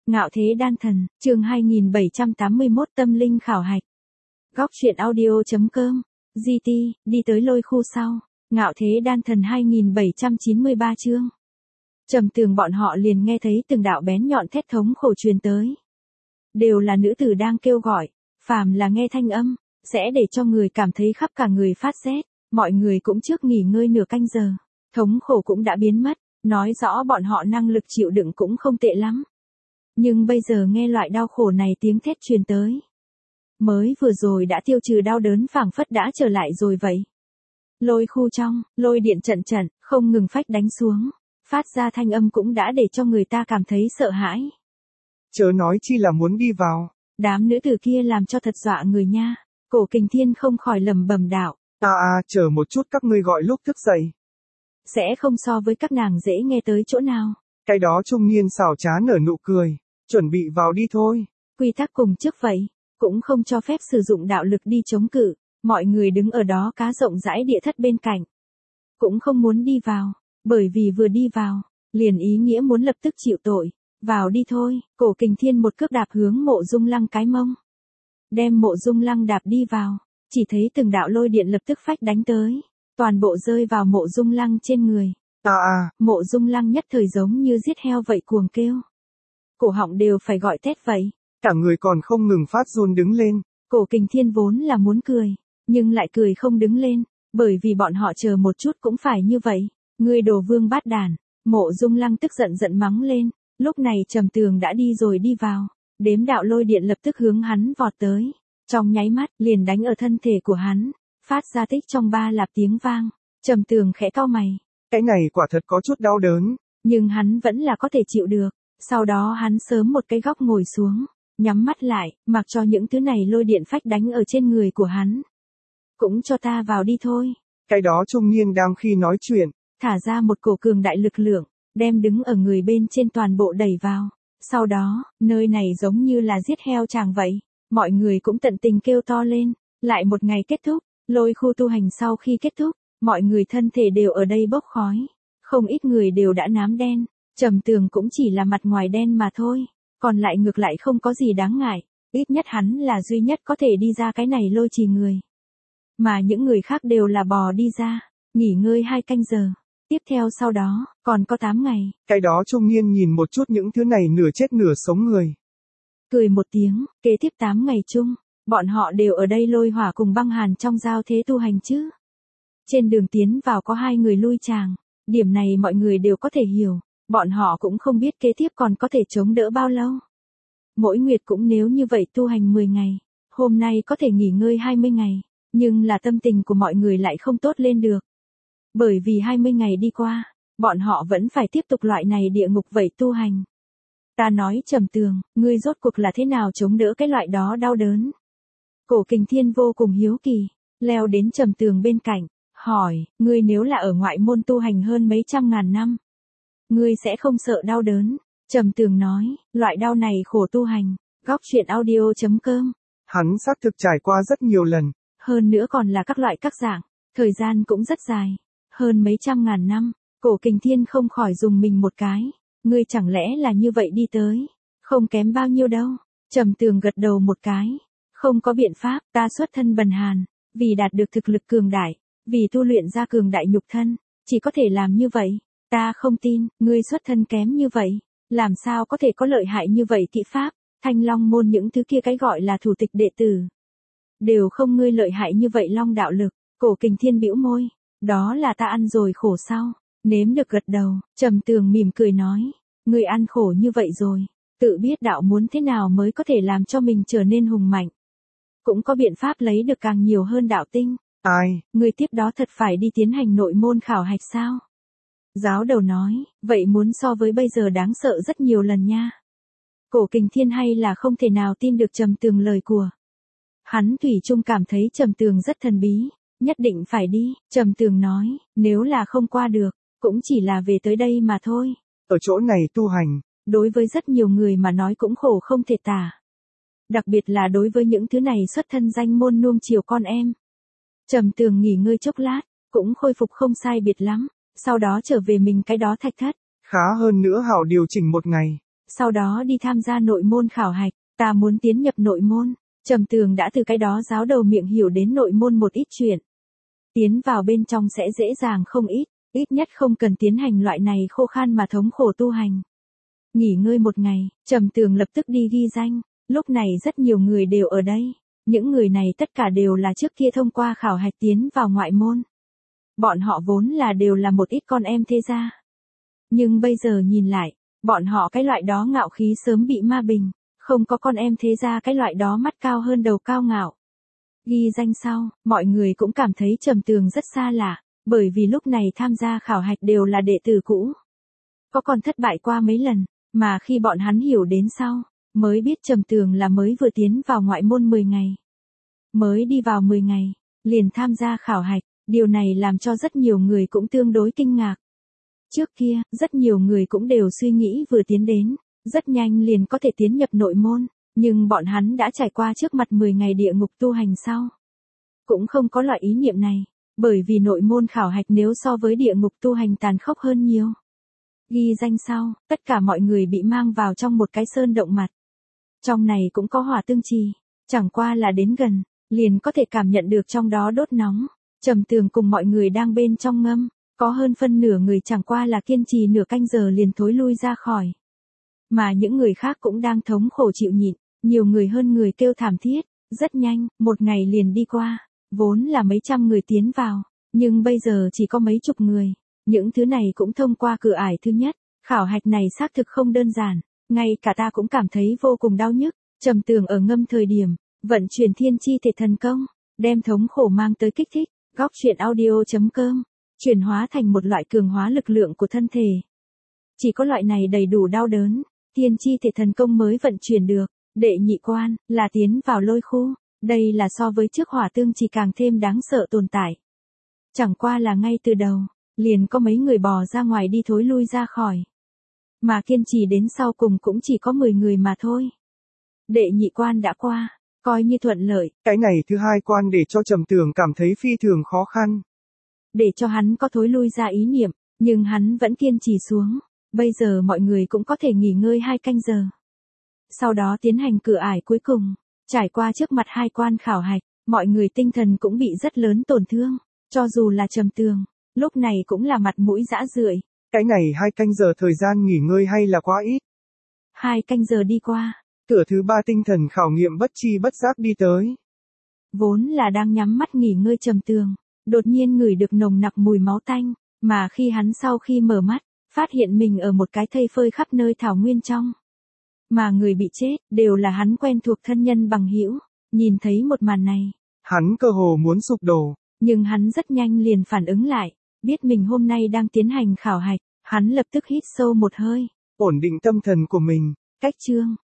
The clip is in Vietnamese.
Ngạo thế đan thần, chương 2781 tâm linh khảo hạch. Góc truyện audio.com, GT, đi tới lôi khu sau. Ngạo thế đan thần 2793 chương. Trầm Tường bọn họ liền nghe thấy từng đạo bén nhọn thét thống khổ truyền tới. Đều là nữ tử đang kêu gọi, phàm là nghe thanh âm, sẽ để cho người cảm thấy khắp cả người phát rét. Mọi người cũng trước nghỉ ngơi nửa canh giờ, thống khổ cũng đã biến mất, nói rõ bọn họ năng lực chịu đựng cũng không tệ lắm. Nhưng bây giờ nghe loại đau khổ này tiếng thét truyền tới. Mới vừa rồi đã tiêu trừ đau đớn phảng phất đã trở lại rồi vậy. Lôi khu trong, lôi điện trận trận, không ngừng phách đánh xuống. Phát ra thanh âm cũng đã để cho người ta cảm thấy sợ hãi. Chớ nói chi là muốn đi vào. Đám nữ tử kia làm cho thật dọa người nha. Cổ Kình Thiên không khỏi lẩm bẩm đạo. Chờ một chút các ngươi gọi lúc thức dậy. Sẽ không so với các nàng dễ nghe tới chỗ nào. Cái đó trung niên xảo trá nở nụ cười. Chuẩn bị vào đi thôi. Quy tắc cùng trước vậy. Cũng không cho phép sử dụng đạo lực đi chống cự. Mọi người đứng ở đó cá rộng rãi địa thất bên cạnh. Cũng không muốn đi vào. Bởi vì vừa đi vào, liền ý nghĩa muốn lập tức chịu tội. Vào đi thôi. Cổ Kình Thiên một cước đạp hướng Mộ Dung Lăng cái mông. Đem Mộ Dung Lăng đạp đi vào. Chỉ thấy từng đạo lôi điện lập tức phách đánh tới. Toàn bộ rơi vào Mộ Dung Lăng trên người. Mộ Dung Lăng nhất thời giống như giết heo vậy cuồng kêu. Cổ họng đều phải gọi thét vậy. Cả người còn không ngừng phát run đứng lên. Cổ Kình Thiên vốn là muốn cười, nhưng lại cười không đứng lên, bởi vì bọn họ chờ một chút cũng phải như vậy. Ngươi đồ vương bát đản. Mộ Dung Lăng tức giận giận mắng lên. Lúc này Trầm Tường đã đi rồi đi vào. Đếm đạo lôi điện lập tức hướng hắn vọt tới. Trong nháy mắt, liền đánh ở thân thể của hắn. Phát ra tích trong ba lạp tiếng vang. Trầm Tường khẽ cau mày. Cái này quả thật có chút đau đớn. Nhưng hắn vẫn là có thể chịu được. Sau đó hắn sớm một cái góc ngồi xuống. Nhắm mắt lại, mặc cho những thứ này lôi điện phách đánh ở trên người của hắn. Cũng cho ta vào đi thôi. Cái đó trung niên đang khi nói chuyện. Thả ra một cổ cường đại lực lượng. Đem đứng ở người bên trên toàn bộ đẩy vào. Sau đó, nơi này giống như là giết heo chàng vậy. Mọi người cũng tận tình kêu to lên. Lại một ngày kết thúc, lôi khu tu hành sau khi kết thúc, mọi người thân thể đều ở đây bốc khói. Không ít người đều đã nám đen. Trầm Tường cũng chỉ là mặt ngoài đen mà thôi. Còn lại ngược lại không có gì đáng ngại. Ít nhất hắn là duy nhất có thể đi ra cái này lôi trì người. Mà những người khác đều là bò đi ra. Nghỉ ngơi 2 canh giờ. Tiếp theo sau đó, còn có 8 ngày. Cái đó trung niên nhìn một chút những thứ này nửa chết nửa sống người. Cười một tiếng, kế tiếp 8 ngày chung, bọn họ đều ở đây lôi hỏa cùng băng hàn trong giao thế tu hành chứ. Trên đường tiến vào có 2 người lui tràng. Điểm này mọi người đều có thể hiểu. Bọn họ cũng không biết kế tiếp còn có thể chống đỡ bao lâu. Mỗi nguyệt cũng nếu như vậy tu hành 10 ngày. Hôm nay có thể nghỉ ngơi 20 ngày. Nhưng là tâm tình của mọi người lại không tốt lên được. Bởi vì 20 ngày đi qua, bọn họ vẫn phải tiếp tục loại này địa ngục vậy tu hành. Ta nói Trầm Tường, ngươi rốt cuộc là thế nào chống đỡ cái loại đó đau đớn? Cổ Kình Thiên vô cùng hiếu kỳ, leo đến Trầm Tường bên cạnh, hỏi, ngươi nếu là ở ngoại môn tu hành hơn mấy trăm ngàn năm, ngươi sẽ không sợ đau đớn? Trầm Tường nói, loại đau này khổ tu hành. Góc truyện audio.com. Hắn xác thực trải qua rất nhiều lần. Hơn nữa còn là các loại các dạng, thời gian cũng rất dài. Hơn mấy trăm ngàn năm, Cổ Kình Thiên không khỏi dùng mình một cái. Ngươi chẳng lẽ là như vậy đi tới? Không kém bao nhiêu đâu. Trầm Tường gật đầu một cái. Không có biện pháp, ta xuất thân bần hàn. Vì đạt được thực lực cường đại, vì tu luyện ra cường đại nhục thân, chỉ có thể làm như vậy. Ta không tin, ngươi xuất thân kém như vậy. Làm sao có thể có lợi hại như vậy kỹ pháp? Thanh Long môn những thứ kia cái gọi là thủ tịch đệ tử. Đều không ngươi lợi hại như vậy long đạo lực. Cổ Kình Thiên bĩu môi. Đó là ta ăn rồi khổ sao? Nếm được gật đầu, Trầm Tường mỉm cười nói. Ngươi ăn khổ như vậy rồi. Tự biết đạo muốn thế nào mới có thể làm cho mình trở nên hùng mạnh. Cũng có biện pháp lấy được càng nhiều hơn đạo tinh. Ngươi tiếp đó thật phải đi tiến hành nội môn khảo hạch sao? Giáo đầu nói, vậy muốn so với bây giờ đáng sợ rất nhiều lần nha. Cổ Kình Thiên hay là không thể nào tin được Trầm Tường lời của. Hắn thủy chung cảm thấy Trầm Tường rất thần bí, nhất định phải đi. Trầm Tường nói, nếu là không qua được, cũng chỉ là về tới đây mà thôi. Ở chỗ này tu hành, đối với rất nhiều người mà nói cũng khổ không thể tả. Đặc biệt là đối với những thứ này xuất thân danh môn nuông chiều con em. Trầm Tường nghỉ ngơi chốc lát, cũng khôi phục không sai biệt lắm. Sau đó trở về mình cái đó thạch thất. Khá hơn nữa hảo điều chỉnh một ngày. sau đó đi tham gia nội môn khảo hạch, ta muốn tiến nhập nội môn. Trầm Tường đã từ cái đó giáo đầu miệng hiểu đến nội môn một ít chuyện. Tiến vào bên trong sẽ dễ dàng không ít nhất không cần tiến hành loại này khô khan mà thống khổ tu hành. Nghỉ ngơi một ngày, Trầm Tường lập tức đi ghi danh, lúc này rất nhiều người đều ở đây. Những người này tất cả đều là trước kia thông qua khảo hạch tiến vào ngoại môn. Bọn họ vốn là đều là một ít con em thế gia. Nhưng bây giờ nhìn lại, bọn họ cái loại đó ngạo khí sớm bị ma bình, không có con em thế gia cái loại đó mắt cao hơn đầu cao ngạo. Ghi danh sau, mọi người cũng cảm thấy Trầm Tường rất xa lạ, bởi vì lúc này tham gia khảo hạch đều là đệ tử cũ. Có còn thất bại qua mấy lần, mà khi bọn hắn hiểu đến sau, mới biết Trầm Tường là mới vừa tiến vào ngoại môn 10 ngày. Mới đi vào 10 ngày, liền tham gia khảo hạch, điều này làm cho rất nhiều người cũng tương đối kinh ngạc. Trước kia, rất nhiều người cũng đều suy nghĩ vừa tiến đến, rất nhanh liền có thể tiến nhập nội môn, nhưng bọn hắn đã trải qua trước mặt 10 ngày địa ngục tu hành sau. Cũng không có loại ý niệm này, bởi vì nội môn khảo hạch nếu so với địa ngục tu hành tàn khốc hơn nhiều. Ghi danh sau, tất cả mọi người bị mang vào trong một cái sơn động mặt. Trong này cũng có hỏa tương trì, chẳng qua là đến gần, liền có thể cảm nhận được trong đó đốt nóng. Trầm Tường cùng mọi người đang bên trong ngâm, có hơn phân nửa người chẳng qua là kiên trì nửa canh giờ liền thối lui ra khỏi. Mà những người khác cũng đang thống khổ chịu nhịn, nhiều người hơn người kêu thảm thiết, rất nhanh, một ngày liền đi qua, vốn là mấy trăm người tiến vào, nhưng bây giờ chỉ có mấy chục người, những thứ này cũng thông qua cửa ải thứ nhất, khảo hạch này xác thực không đơn giản, ngay cả ta cũng cảm thấy vô cùng đau nhức. Trầm Tường ở ngâm thời điểm, vận chuyển thiên chi thể thần công, đem thống khổ mang tới kích thích, góc truyện audio.com, chuyển hóa thành một loại cường hóa lực lượng của thân thể. Chỉ có loại này đầy đủ đau đớn, thiên chi thể thần công mới vận chuyển được. Đệ nhị quan, là tiến vào lôi khu, đây là so với trước hỏa tương chỉ càng thêm đáng sợ tồn tại. Chẳng qua là ngay từ đầu, liền có mấy người bò ra ngoài đi thối lui ra khỏi. Mà kiên trì đến sau cùng cũng chỉ có 10 người mà thôi. Đệ nhị quan đã qua, coi như thuận lợi. Cái này thứ hai quan để cho Trầm Tường cảm thấy phi thường khó khăn. Để cho hắn có thối lui ra ý niệm, nhưng hắn vẫn kiên trì xuống. Bây giờ mọi người cũng có thể nghỉ ngơi 2 canh giờ. Sau đó tiến hành cửa ải cuối cùng, trải qua trước mặt 2 quan khảo hạch, mọi người tinh thần cũng bị rất lớn tổn thương, cho dù là Trầm Tường, lúc này cũng là mặt mũi rã rượi. Cái này 2 canh giờ thời gian nghỉ ngơi hay là quá ít? 2 canh giờ đi qua, Cửa thứ 3 tinh thần khảo nghiệm bất chi bất giác đi tới. Vốn là đang nhắm mắt nghỉ ngơi Trầm Tường, đột nhiên ngửi được nồng nặc mùi máu tanh, mà khi hắn sau khi mở mắt, phát hiện mình ở một cái thây phơi khắp nơi thảo nguyên trong. Mà người bị chết, đều là hắn quen thuộc thân nhân bằng hữu. Nhìn thấy một màn này, Hắn cơ hồ muốn sụp đổ. Nhưng hắn rất nhanh liền phản ứng lại, biết mình hôm nay đang tiến hành khảo hạch, hắn lập tức hít sâu một hơi. Ổn định tâm thần của mình. Cách chương